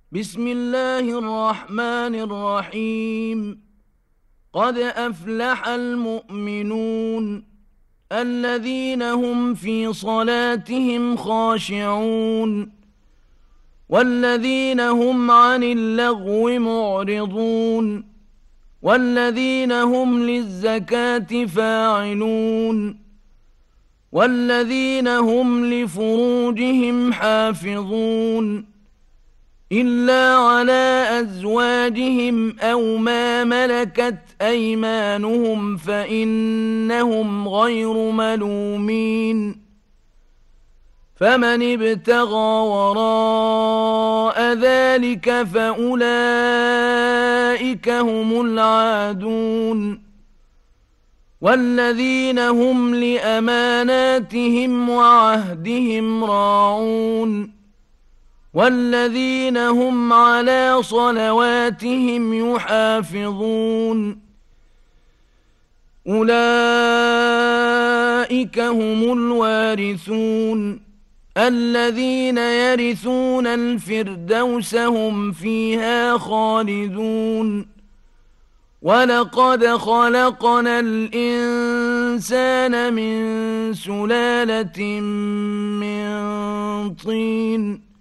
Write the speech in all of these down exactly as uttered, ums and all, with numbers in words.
بسم الله الرحمن الرحيم. قد أفلح المؤمنون الذين هم في صلاتهم خاشعون والذين هم عن اللغو معرضون والذين هم للزكاة فاعلون والذين هم لفروجهم حافظون إلا على أزواجهم أو ما ملكت أيمانهم فإنهم غير ملومين. فمن ابتغى وراء ذلك فأولئك هم العادون. والذين هم لأماناتهم وعهدهم راعون والذين هم على صلواتهم يحافظون. أولئك هم الوارثون الذين يرثون الفردوس هم فيها خالدون. ولقد خلقنا الإنسان من سلالة من طين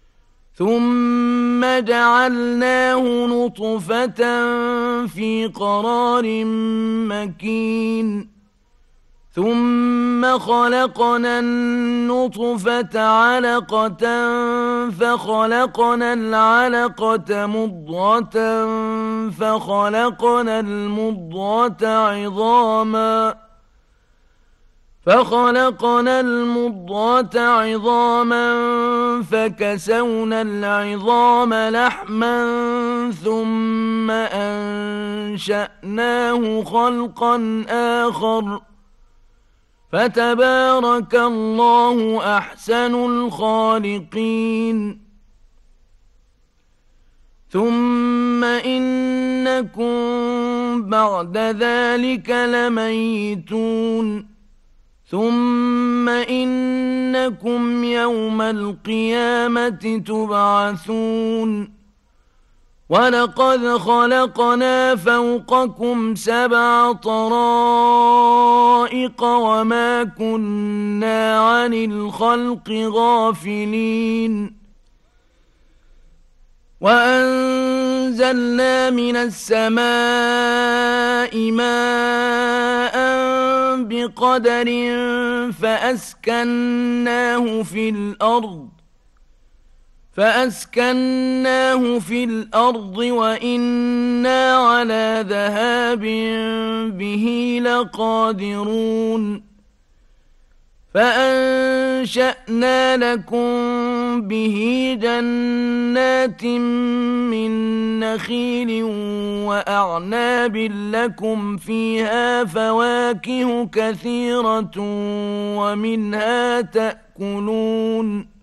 ثم جعلناه نطفة في قرار مكين ثم خلقنا النطفة علقة فخلقنا العلقة مضغة فخلقنا المضغة عظاما فخلقنا المضغة عظاما فكسونا العظام لحما ثم أنشأناه خلقا آخر فتبارك الله أحسن الخالقين. ثم إنكم بعد ذلك لميتون ثم إنكم يوم القيامة تبعثون. ولقد خلقنا فوقكم سبع طرائق وما كنا عن الخلق غافلين. وأنزلنا من السماء ماء بقدر فأسكناه في الأرض فأسكناه في الأرض وإنا على ذهاب به لقادرون. فأنشأنا لكم به جنات من نخيل وأعناب لكم فيها فواكه كثيرة ومنها تأكلون.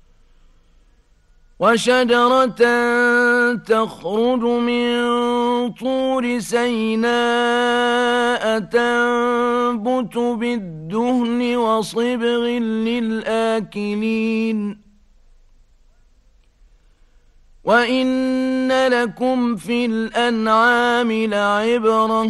وشجرة تخرج من طور سيناء تنبت بالدهن وصبغ للآكلين. وإن لكم في الأنعام لعبرة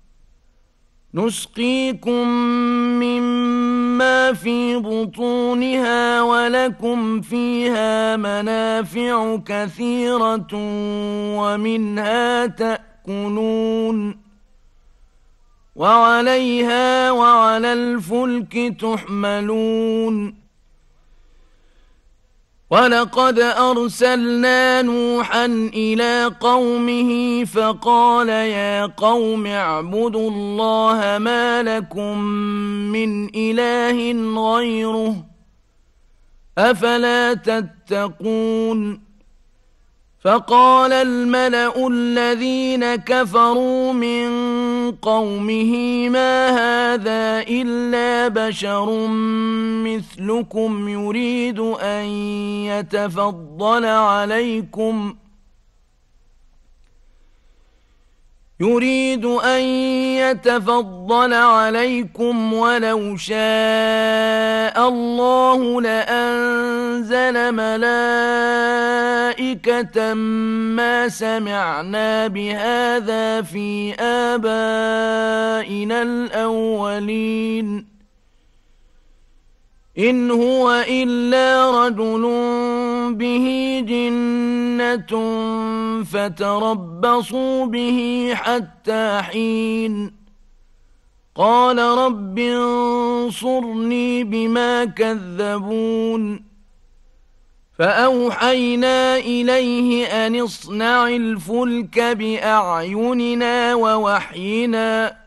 نسقيكم مما في بطونها ولكم فيها منافع كثيرة ومنها تأكلون وعليها وعلى الفلك تحملون. ولقد أرسلنا نوحا إلى قومه فقال يا قوم اعبدوا الله ما لكم من إله غيره أفلا تتقون. فقال الملأ الذين كفروا من قومه ما هذا إلا بشر مثلكم يريد أن يتفضل عليكم يريد أن يتفضل عليكم ولو شاء الله لأنزل ملائكة ما سمعنا بهذا في آبائنا الأولين إن هو إلا رجل به جنة فتربصوا به حتى حين قال رب انصرني بما كذبون فأوحينا إليه أن اصنع الفلك بأعيننا ووحينا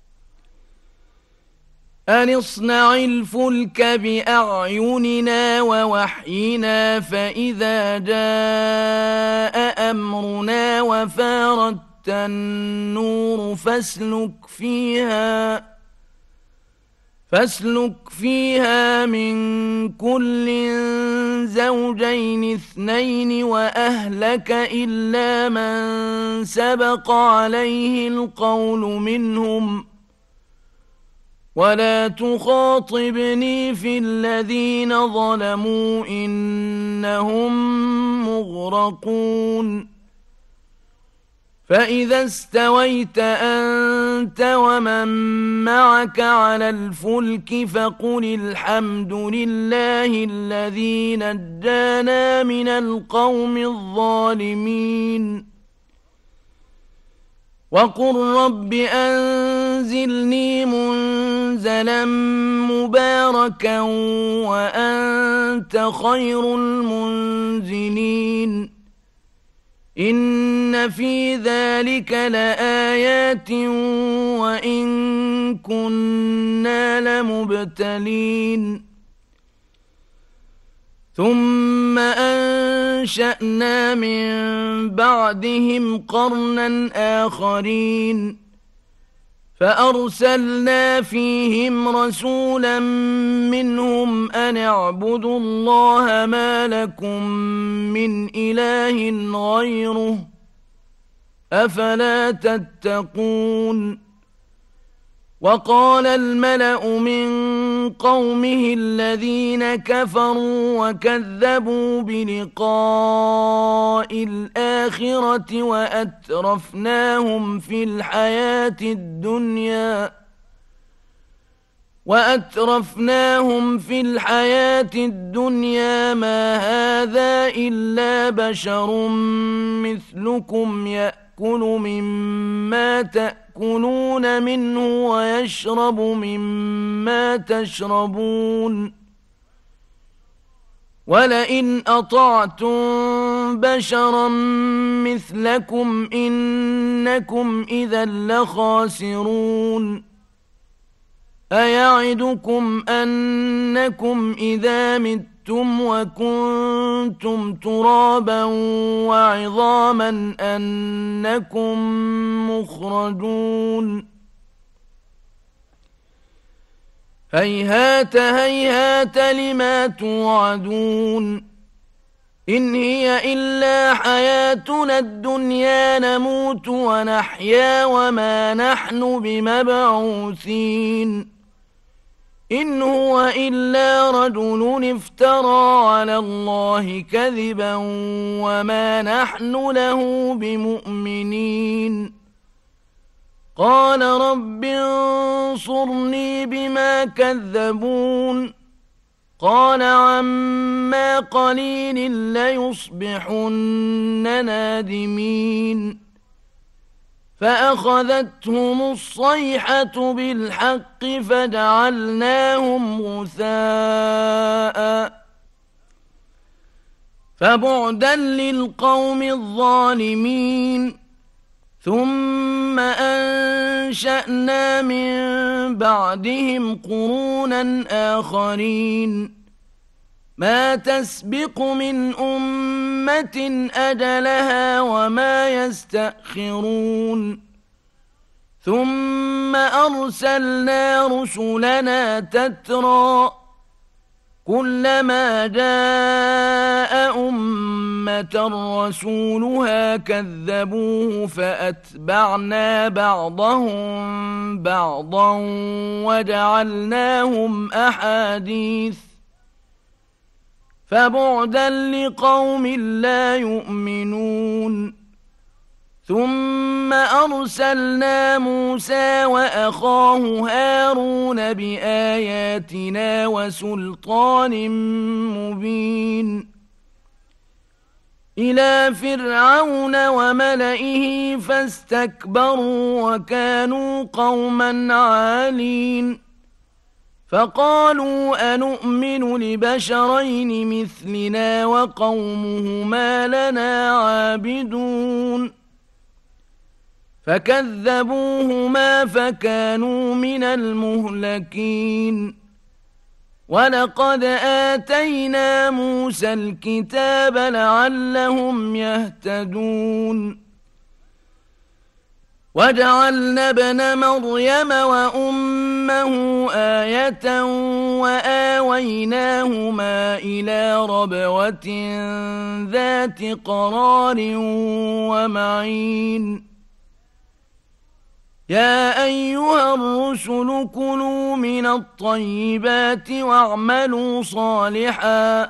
أن اصنع الفلك بأعيننا ووحينا فإذا جاء أمرنا وفارت النور فاسلك فيها فاسلك فيها من كل زوجين اثنين وأهلك إلا من سبق عليه القول منهم ولا تخاطبني في الذين ظلموا إنهم مغرقون فإذا استويت أنت ومن معك على الفلك فقل الحمد لله الذي نجانا من القوم الظالمين وقل رب أنزلني منزلا مباركا وأنت خير المنزلين إن في ذلك لآيات وإن كنا لمبتلين ثم أنشأنا من بعدهم قرنا آخرين فأرسلنا فيهم رسولا منهم أن اعبدوا الله ما لكم من إله غيره أفلا تتقون وقال الملأ من قومه الذين كفروا وكذبوا بلقاء الآخرة وأترفناهم في الحياة الدنيا وأترفناهم في الحياة الدنيا ما هذا إلا بشر مثلكم يأكل مما تأكلون منه ويشرب مما تشربون ولئن أطعتم بشرا مثلكم إنكم إذا لخاسرون أيعدكم أنكم إذا متم وكنتم ترابا وعظاما أنكم مخرجون هيهات هيهات لما توعدون إن هي إلا حياتنا الدنيا نموت ونحيا وما نحن بمبعوثين إن هو إلا رجل افترى على الله كذبا وما نحن له بمؤمنين قال رب انصرني بما كذبون قال عما قليل ليصبحن نادمين فأخذتهم الصيحة بالحق فجعلناهم غثاء فبعدا للقوم الظالمين ثم أنشأنا من بعدهم قرونا آخرين ما تسبق من أمة أجلها وما يستأخرون ثم أرسلنا رسلنا تترى كلما جاء أمة أمة رسولها كذبوه فأتبعنا بعضهم بعضا وجعلناهم أحاديث فبعدا لقوم لا يؤمنون ثم أرسلنا موسى وأخاه هارون بآياتنا وسلطان مبين إلى فرعون وملئه فاستكبروا وكانوا قوما عالين فقالوا أنؤمن لبشرين مثلنا وقومهما لنا عابدون فكذبوهما فكانوا من المهلكين ولقد آتينا موسى الكتاب لعلهم يهتدون وجعلنا ابن مريم وأمه آية وآويناهما إلى ربوة ذات قرار ومعين يا أيها الرسل كلوا من الطيبات واعملوا صالحا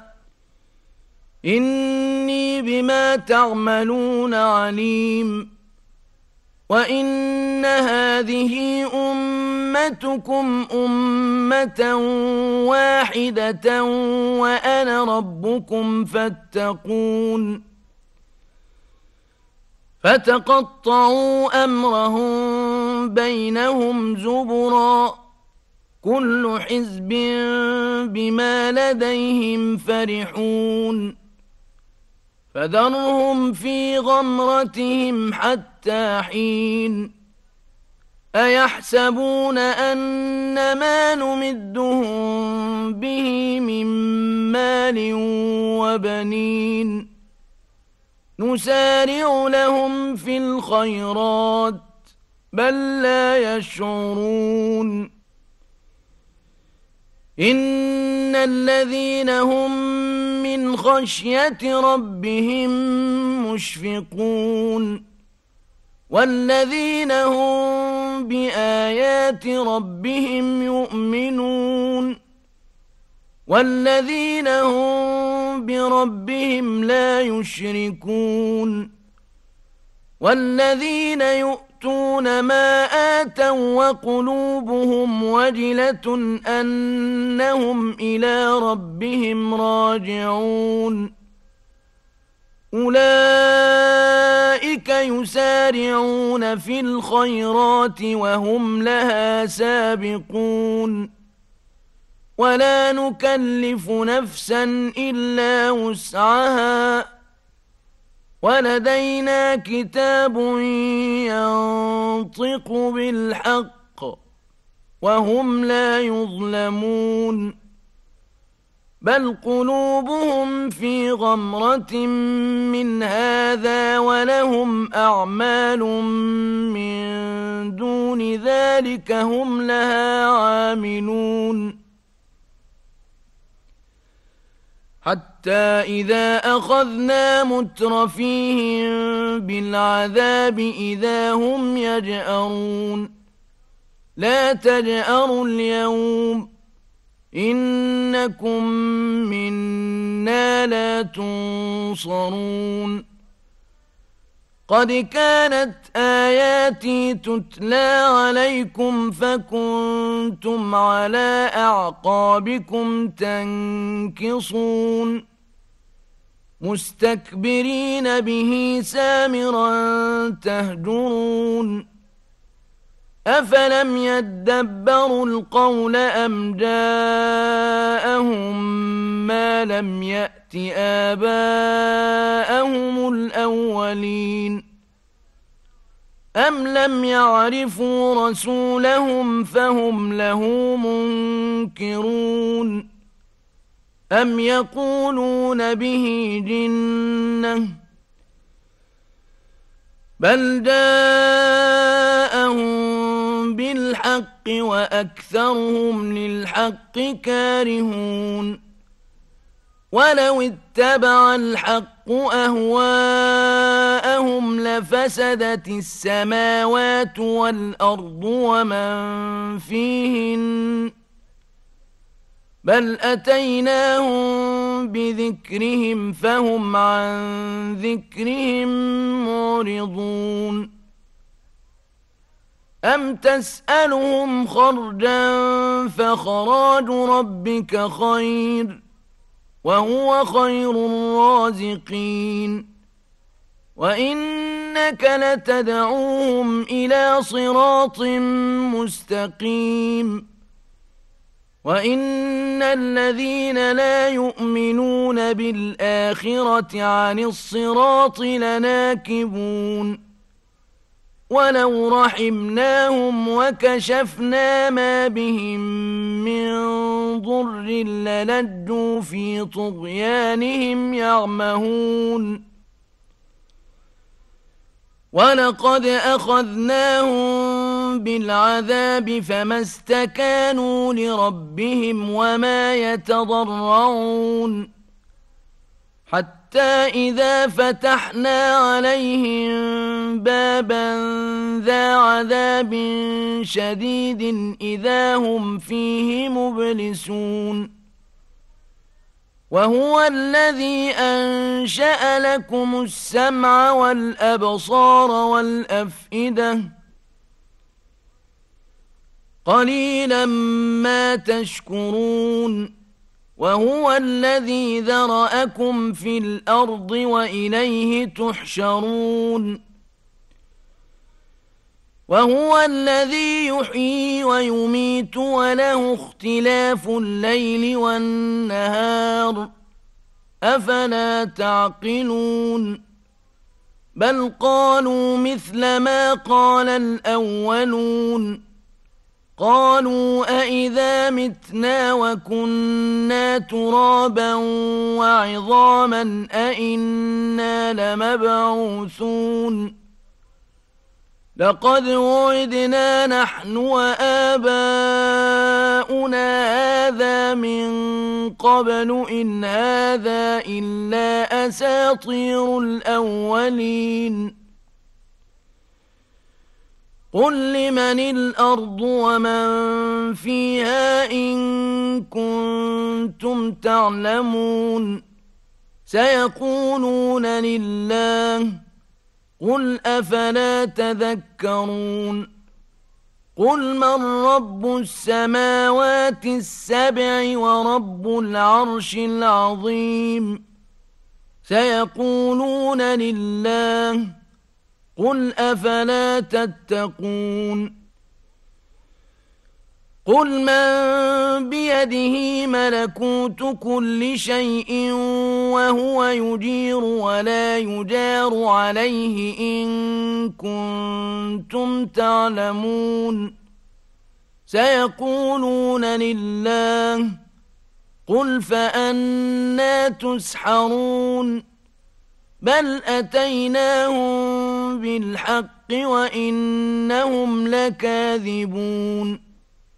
إني بما تعملون عليم وإن هذه أمتكم أمة واحدة وأنا ربكم فاتقون فتقطعوا أمرهم بينهم زبرا كل حزب بما لديهم فرحون فذرهم في غمرتهم حتى حين أيحسبون أن ما نمدهم به من مال وبنين نسارع لهم في الخيرات بل لا يشعرون إن الذين هم من خشية ربهم مشفقون والذين هم بآيات ربهم يؤمنون والذين هم بربهم لا يشركون والذين يؤتون ما آتوا وقلوبهم وجلة أنهم إلى ربهم راجعون أولئك يسارعون في الخيرات وهم لها سابقون ولا نكلف نفسا إلا وسعها ولدينا كتاب ينطق بالحق وهم لا يظلمون بل قلوبهم في غمرة من هذا ولهم أعمال من دون ذلك هم لها عاملون حتى إذا أخذنا مترفيهم بالعذاب إذا هم يجأرون لا تجأروا اليوم إنكم منا لا تنصرون قد كانت آياتي تتلى عليكم فكنتم على أعقابكم تنكصون مستكبرين به سامرا تهجرون أفلم يدبروا القول أم جاءهم ما لم يأت آباءهم الأولين أم لم يعرفوا رسولهم فهم له منكرون أم يقولون به جنة بل جاءهم بالحق وأكثرهم للحق كارهون ولو اتبع الحق أهواءهم لفسدت السماوات والأرض ومن فيهن بل أتيناهم بذكرهم فهم عن ذكرهم معرضون أم تسألهم خرجا فخراج ربك خير وهو خير الرازقين وإنك لتدعوهم إلى صراط مستقيم وإن الذين لا يؤمنون بالآخرة عن الصراط لناكبون ولو رحمناهم وكشفنا ما بهم من ضر للجوا في طغيانهم يعمهون ولقد أخذناهم بالعذاب فما استكانوا لربهم وما يتضرعون حتى إذا فتحنا عليهم بابا ذا عذاب شديد إذا هم فيه مبلسون وهو الذي أنشأ لكم السمع والأبصار والأفئدة قليلا ما تشكرون وهو الذي ذرأكم في الأرض وإليه تحشرون وهو الذي يحيي ويميت وله اختلاف الليل والنهار أفلا تعقلون بل قالوا مثل ما قال الأولون قالوا أإذا متنا وكنا ترابا وعظاما أإنا لمبعوثون لقد وعدنا نحن وآباؤنا هذا من قبل إن هذا إلا أساطير الأولين قل لمن الأرض ومن فيها إن كنتم تعلمون سيقولون لله قل أفلا تذكرون قل من رب السماوات السبع ورب العرش العظيم سيقولون لله قل أفلا تتقون قل من بيده ملكوت كل شيء وهو يجير ولا يجار عليه إن كنتم تعلمون سيقولون لله قل فأنى تسحرون بل أتيناهم بالحق وإنهم لكاذبون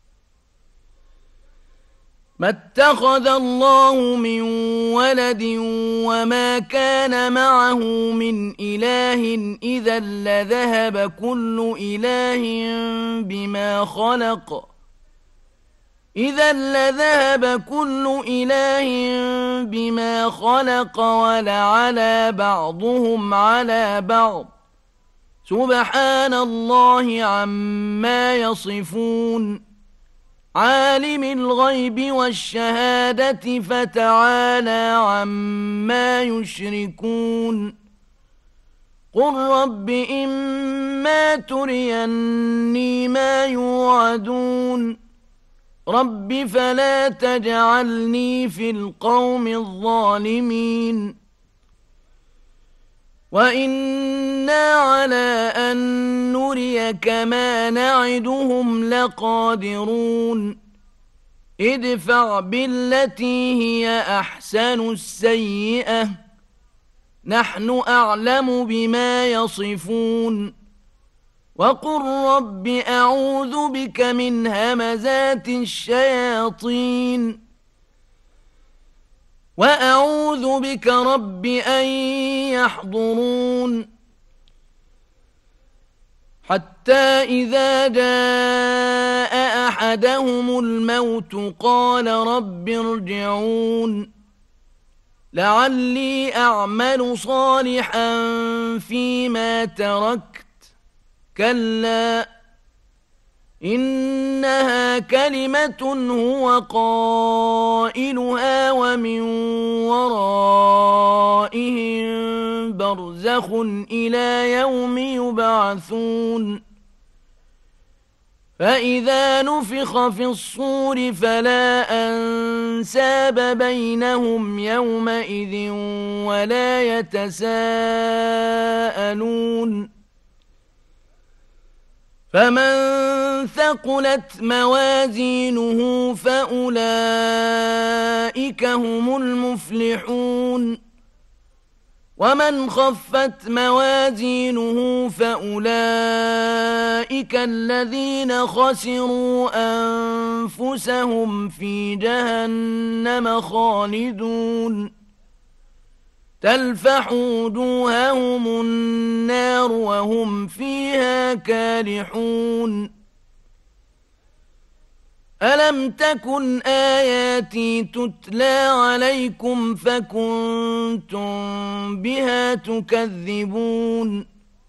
ما اتخذ الله من ولد وما كان معه من إله إذا لذهب كل إله بما خلق إذا لذهب كل إله بما خلق ولعلى بعضهم على بعض سبحان الله عما يصفون عالم الغيب والشهادة فتعالى عما يشركون قل رب إما تريني ما يوعدون رب فلا تجعلني في القوم الظالمين وإنا على أن نريك ما نعدهم لقادرون ادفع بالتي هي أحسن السيئة نحن أعلم بما يصفون وقل رب أعوذ بك من همزات الشياطين وأعوذ بك رب أن يحضرون حتى إذا جاء أحدهم الموت قال رب ارجعون لعلي أعمل صالحا فيما تركت كلا إنها كلمة هو قائلها ومن ورائهم برزخ إلى يوم يبعثون فإذا نفخ في الصور فلا أنساب بينهم يومئذ ولا يتساءلون فمن ثقلت موازينه فأولئك هم المفلحون ومن خفت موازينه فأولئك الذين خسروا أنفسهم في جهنم خالدون تلفح وجوههم النار وهم فيها كالحون ألم تكن آياتي تتلى عليكم فكنتم بها تكذبون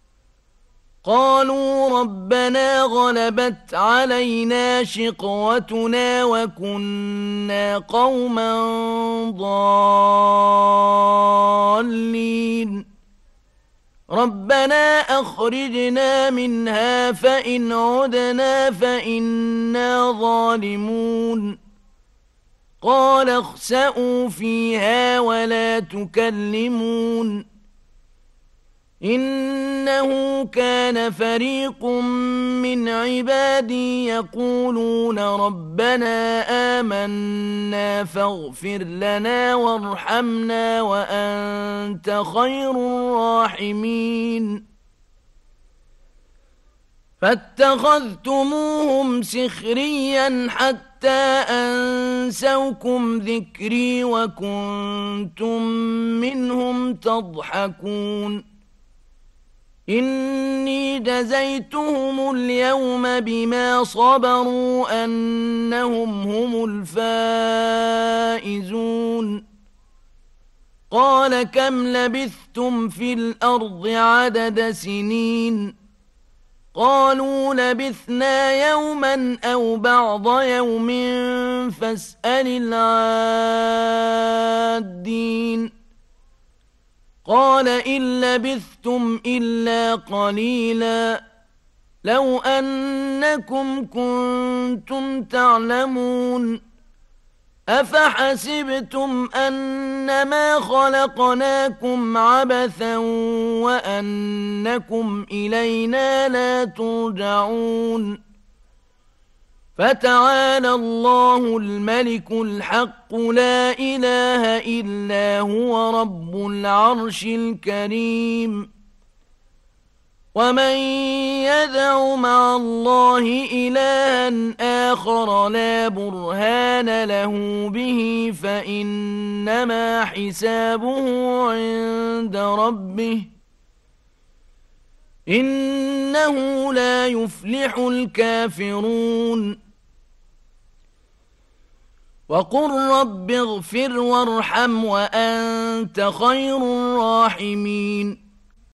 قالوا ربنا غلبت علينا شقوتنا وكنا قوما ضالين ربنا أخرجنا منها فإن عدنا فإنا ظالمون قال اخسئوا فيها ولا تكلمون إنه كان فريق من عبادي يقولون ربنا آمنا فاغفر لنا وارحمنا وأنت خير الراحمين فاتخذتموهم سخريا حتى أنسوكم ذكري وكنتم منهم تضحكون إني جزيتهم اليوم بما صبروا أنهم هم الفائزون قال كم لبثتم في الأرض عدد سنين قالوا لبثنا يوما أو بعض يوم فاسأل العادين قال إن لبثتم إلا قليلا لو أنكم كنتم تعلمون أفحسبتم أنما خلقناكم عبثا وأنكم إلينا لا ترجعون فتعالى الله الملك الحق لا إله إلا هو رب العرش الكريم ومن يدع مع الله إلها آخر لا برهان له به فإنما حسابه عند ربه إنه لا يفلح الكافرون وقل رب اغفر وارحم وأنت خير الراحمين